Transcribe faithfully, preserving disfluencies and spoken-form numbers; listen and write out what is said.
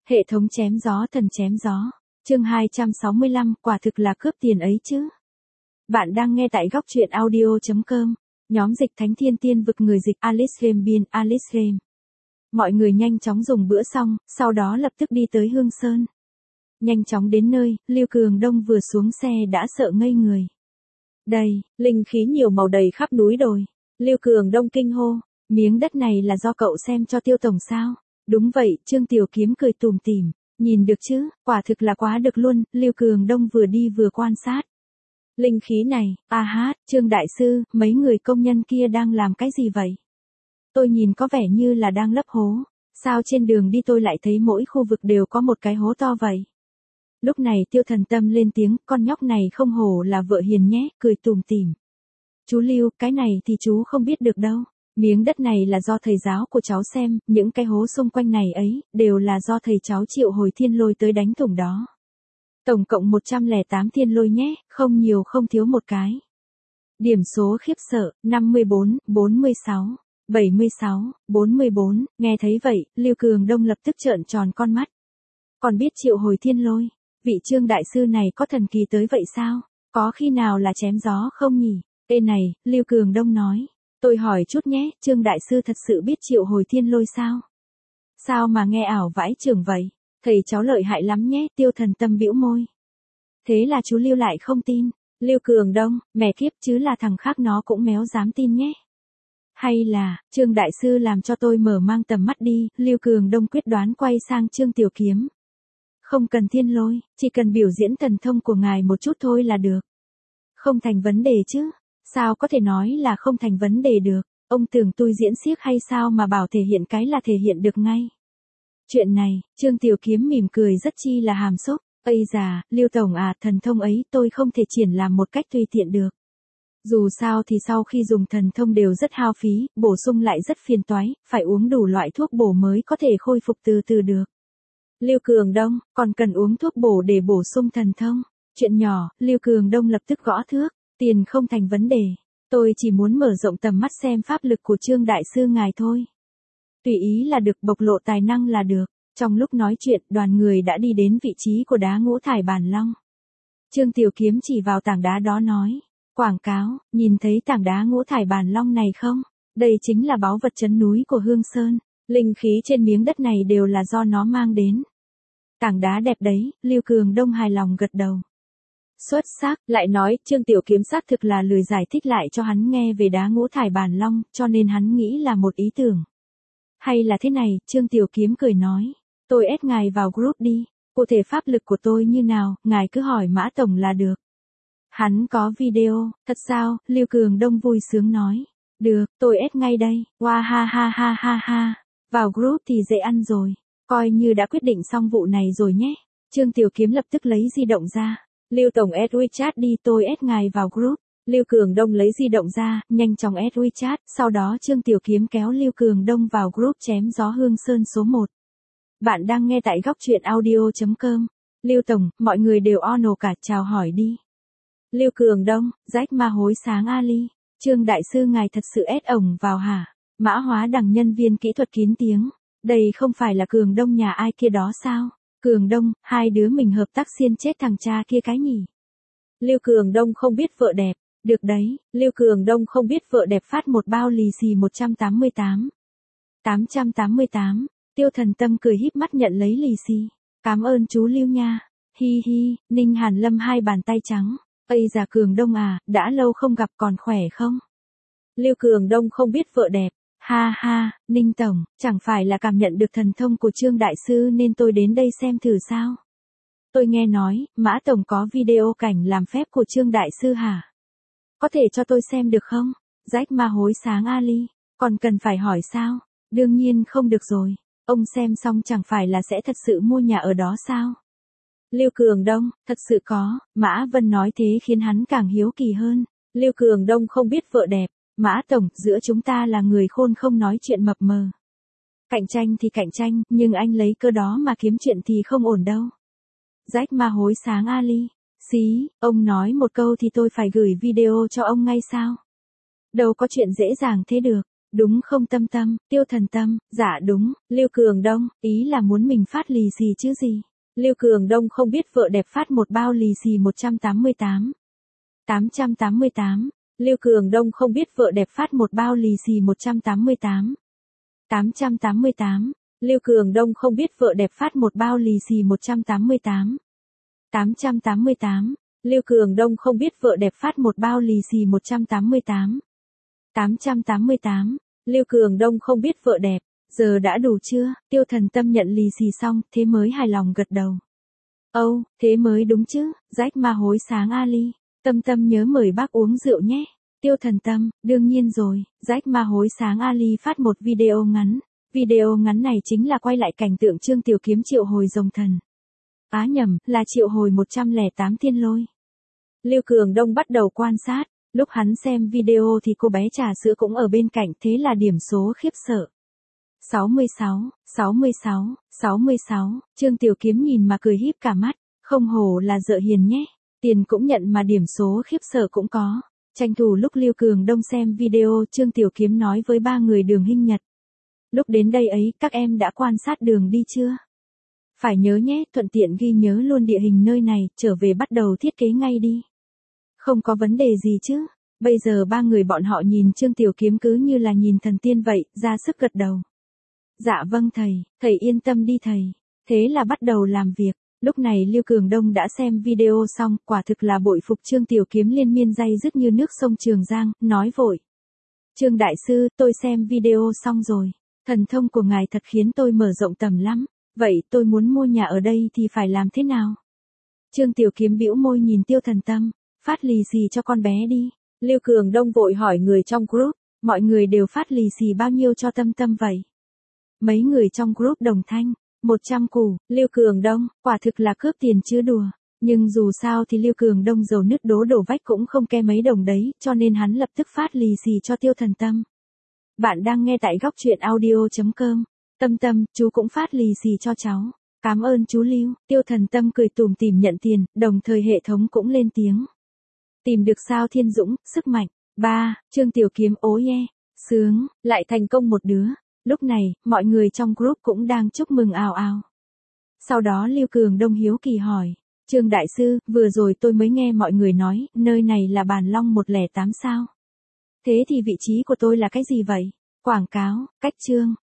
Hệ thống chém gió thần chém gió. Chương hai trăm sáu mươi lăm, quả thực là cướp tiền ấy chứ. Bạn đang nghe tại góc truyện audio chấm com. Nhóm dịch Thánh Thiên Tiên vực người dịch Alice Game biên Alice Game. Mọi người nhanh chóng dùng bữa xong, sau đó lập tức đi tới Hương Sơn. Nhanh chóng đến nơi, Lưu Cường Đông vừa xuống xe đã sợ ngây người. Đây, linh khí nhiều màu đầy khắp núi đồi. Lưu Cường Đông kinh hô, miếng đất này là do cậu xem cho Tiêu tổng sao? Đúng vậy, Trương Tiểu Kiếm cười tủm tỉm, nhìn được chứ, quả thực là quá được luôn. Lưu Cường Đông vừa đi vừa quan sát. Linh khí này, a hát, Trương đại sư, mấy người công nhân kia đang làm cái gì vậy? Tôi nhìn có vẻ như là đang lấp hố, sao trên đường đi tôi lại thấy mỗi khu vực đều có một cái hố to vậy? Lúc này Tiêu Thần Tâm lên tiếng, con nhóc này không hổ là vợ hiền nhé, cười tủm tỉm. Chú Lưu, cái này thì chú không biết được đâu. Miếng đất này là do thầy giáo của cháu xem, những cái hố xung quanh này ấy, đều là do thầy cháu Triệu Hồi Thiên Lôi tới đánh thủng đó. Tổng cộng một trăm lẻ tám thiên lôi nhé, không nhiều không thiếu một cái. Điểm số khiếp sợ, năm mươi bốn, bốn mươi sáu, bảy mươi sáu, bốn mươi bốn, nghe thấy vậy, Lưu Cường Đông lập tức trợn tròn con mắt. Còn biết Triệu Hồi Thiên Lôi, vị Trương đại sư này có thần kỳ tới vậy sao? Có khi nào là chém gió không nhỉ? Ê này, Lưu Cường Đông nói. Tôi hỏi chút nhé, Trương đại sư thật sự biết Triệu Hồi Thiên Lôi sao? Sao mà nghe ảo vãi chưởng vậy? Thầy cháu lợi hại lắm nhé, Tiêu Thần Tâm bĩu môi. Thế là chú Lưu lại không tin. Lưu Cường Đông, mẹ kiếp chứ là thằng khác nó cũng méo dám tin nhé. Hay là, Trương đại sư làm cho tôi mở mang tầm mắt đi, Lưu Cường Đông quyết đoán quay sang Trương Tiểu Kiếm. Không cần thiên lôi, chỉ cần biểu diễn thần thông của ngài một chút thôi là được. Không thành vấn đề chứ. Sao có thể nói là không thành vấn đề được, ông tưởng tôi diễn xiếc hay sao mà bảo thể hiện cái là thể hiện được ngay. Chuyện này, Trương Tiểu Kiếm mỉm cười rất chi là hàm xúc, ây già, Lưu tổng à, thần thông ấy tôi không thể triển làm một cách tùy tiện được. Dù sao thì sau khi dùng thần thông đều rất hao phí, bổ sung lại rất phiền toái, phải uống đủ loại thuốc bổ mới có thể khôi phục từ từ được. Lưu Cường Đông, còn cần uống thuốc bổ để bổ sung thần thông. Chuyện nhỏ, Lưu Cường Đông lập tức gõ thước. Tiền không thành vấn đề, tôi chỉ muốn mở rộng tầm mắt xem pháp lực của Trương đại sư ngài thôi. Tùy ý là được, bộc lộ tài năng là được. Trong lúc nói chuyện, đoàn người đã đi đến vị trí của đá ngũ thải bản long. Trương Tiểu Kiếm chỉ vào tảng đá đó nói, quảng cáo, nhìn thấy tảng đá ngũ thải bản long này không? Đây chính là báu vật trấn núi của Hương Sơn, linh khí trên miếng đất này đều là do nó mang đến. Tảng đá đẹp đấy, Lưu Cường Đông hài lòng gật đầu. Xuất sắc, lại nói, Trương Tiểu Kiếm xác thực là lười giải thích lại cho hắn nghe về đá ngũ thải bản long, cho nên hắn nghĩ là một ý tưởng. Hay là thế này, Trương Tiểu Kiếm cười nói, tôi ép ngài vào group đi, cụ thể pháp lực của tôi như nào, ngài cứ hỏi Mã Tổng là được. Hắn có video, thật sao, Lưu Cường Đông vui sướng nói, được, tôi ép ngay đây, wow ha ha ha ha ha, vào group thì dễ ăn rồi, coi như đã quyết định xong vụ này rồi nhé. Trương Tiểu Kiếm lập tức lấy di động ra. Lưu tổng add WeChat đi, tôi add ngài vào group. Lưu Cường Đông lấy di động ra, nhanh chóng add WeChat, sau đó Trương Tiểu Kiếm kéo Lưu Cường Đông vào group chém gió Hương Sơn số một. Bạn đang nghe tại góc truyện audio chấm com. Lưu tổng, mọi người đều ono cả, chào hỏi đi. Lưu Cường Đông, rách ma hối sáng Ali. Trương đại sư ngài thật sự add ổng vào hả? Mã Hóa Đằng nhân viên kỹ thuật kín tiếng. Đây không phải là Cường Đông nhà ai kia đó sao? Cường Đông, hai đứa mình hợp tác xiên chết thằng cha kia cái nhỉ. Lưu Cường Đông không biết vợ đẹp, được đấy, Lưu Cường Đông không biết vợ đẹp phát một bao lì xì một trăm tám mươi tám. tám trăm tám mươi tám, Tiêu Thần Tâm cười híp mắt nhận lấy lì xì. Cảm ơn chú Lưu nha. Hi hi, Ninh Hàn Lâm hai bàn tay trắng. Ây già Cường Đông à, đã lâu không gặp còn khỏe không? Lưu Cường Đông không biết vợ đẹp. Ha ha, Ninh Tổng, chẳng phải là cảm nhận được thần thông của Trương đại sư nên tôi đến đây xem thử sao? Tôi nghe nói, Mã Tổng có video cảnh làm phép của Trương đại sư hả? Có thể cho tôi xem được không? Rách ma hối sáng Ali, còn cần phải hỏi sao? Đương nhiên không được rồi, ông xem xong chẳng phải là sẽ thật sự mua nhà ở đó sao? Lưu Cường Đông, thật sự có, Mã Vân nói thế khiến hắn càng hiếu kỳ hơn. Lưu Cường Đông không biết vợ đẹp. Mã Tổng, giữa chúng ta là người khôn không nói chuyện mập mờ. Cạnh tranh thì cạnh tranh, nhưng anh lấy cơ đó mà kiếm chuyện thì không ổn đâu. Rách ma hối sáng Ali. Xí, ông nói một câu thì tôi phải gửi video cho ông ngay sao? Đâu có chuyện dễ dàng thế được. Đúng không Tâm Tâm, Tiêu Thần Tâm, dạ đúng, Lưu Cường Đông, ý là muốn mình phát lì xì chứ gì. Lưu Cường Đông không biết vợ đẹp phát một bao lì xì một trăm tám mươi tám. tám trăm tám mươi tám. Lưu Cường Đông không biết vợ đẹp phát một bao lì xì một trăm tám mươi tám. tám trăm tám mươi tám. Lưu Cường Đông không biết vợ đẹp phát một bao lì xì một trăm tám mươi tám. tám trăm tám mươi tám. Lưu Cường Đông không biết vợ đẹp phát một bao lì xì một trăm tám mươi tám. tám trăm tám mươi tám. Lưu Cường Đông không biết vợ đẹp, giờ đã đủ chưa? Tiêu Thần Tâm nhận lì xì xong, thế mới hài lòng gật đầu. Âu, oh, thế mới đúng chứ, rách ma hối sáng Ali. Tâm Tâm nhớ mời bác uống rượu nhé. Tiêu Thần Tâm, đương nhiên rồi, rách ma hối sáng Ali phát một video ngắn. Video ngắn này chính là quay lại cảnh tượng Trương Tiểu Kiếm triệu hồi rồng thần. Á nhầm, là triệu hồi một trăm lẻ tám thiên lôi. Lưu Cường Đông bắt đầu quan sát, lúc hắn xem video thì cô bé trà sữa cũng ở bên cạnh, thế là điểm số khiếp sợ. sáu mươi sáu, sáu mươi sáu, sáu mươi sáu, Trương Tiểu Kiếm nhìn mà cười híp cả mắt, không hổ là dợ hiền nhé, tiền cũng nhận mà điểm số khiếp sợ cũng có. Tranh thủ lúc Lưu Cường Đông xem video, Trương Tiểu Kiếm nói với ba người Đường Hinh Nhật. Lúc đến đây ấy, các em đã quan sát đường đi chưa? Phải nhớ nhé, thuận tiện ghi nhớ luôn địa hình nơi này, trở về bắt đầu thiết kế ngay đi. Không có vấn đề gì chứ? Bây giờ ba người bọn họ nhìn Trương Tiểu Kiếm cứ như là nhìn thần tiên vậy, ra sức gật đầu. Dạ vâng thầy, thầy yên tâm đi thầy. Thế là bắt đầu làm việc. Lúc này Lưu Cường Đông đã xem video xong, quả thực là bội phục Trương Tiểu Kiếm liên miên day dứt như nước sông Trường Giang, nói vội. Trương Đại Sư, tôi xem video xong rồi. Thần thông của ngài thật khiến tôi mở rộng tầm lắm. Vậy tôi muốn mua nhà ở đây thì phải làm thế nào? Trương Tiểu Kiếm bĩu môi nhìn Tiêu Thần Tâm, phát lì xì cho con bé đi. Lưu Cường Đông vội hỏi người trong group, mọi người đều phát lì xì bao nhiêu cho Tâm Tâm vậy? Mấy người trong group đồng thanh, một trăm củ. Lưu Cường Đông, quả thực là cướp tiền chứ đùa. Nhưng dù sao thì Lưu Cường Đông dầu nứt đố đổ vách cũng không ke mấy đồng đấy, cho nên hắn lập tức phát lì xì cho Tiêu Thần Tâm. Bạn đang nghe tại góc truyện audio.com. Tâm Tâm, chú cũng phát lì xì cho cháu. Cảm ơn chú Lưu. Tiêu Thần Tâm cười tủm tỉm nhận tiền, đồng thời hệ thống cũng lên tiếng. Tìm được sao Thiên Dũng, sức mạnh. ba. Trương Tiểu Kiếm ố ye. Sướng, lại thành công một đứa. Lúc này, mọi người trong group cũng đang chúc mừng ào ào. Sau đó Lưu Cường Đông hiếu kỳ hỏi. Trương Đại Sư, vừa rồi tôi mới nghe mọi người nói, nơi này là Bàn Long một không tám sao? Thế thì vị trí của tôi là cái gì vậy? Quảng cáo, cách chương.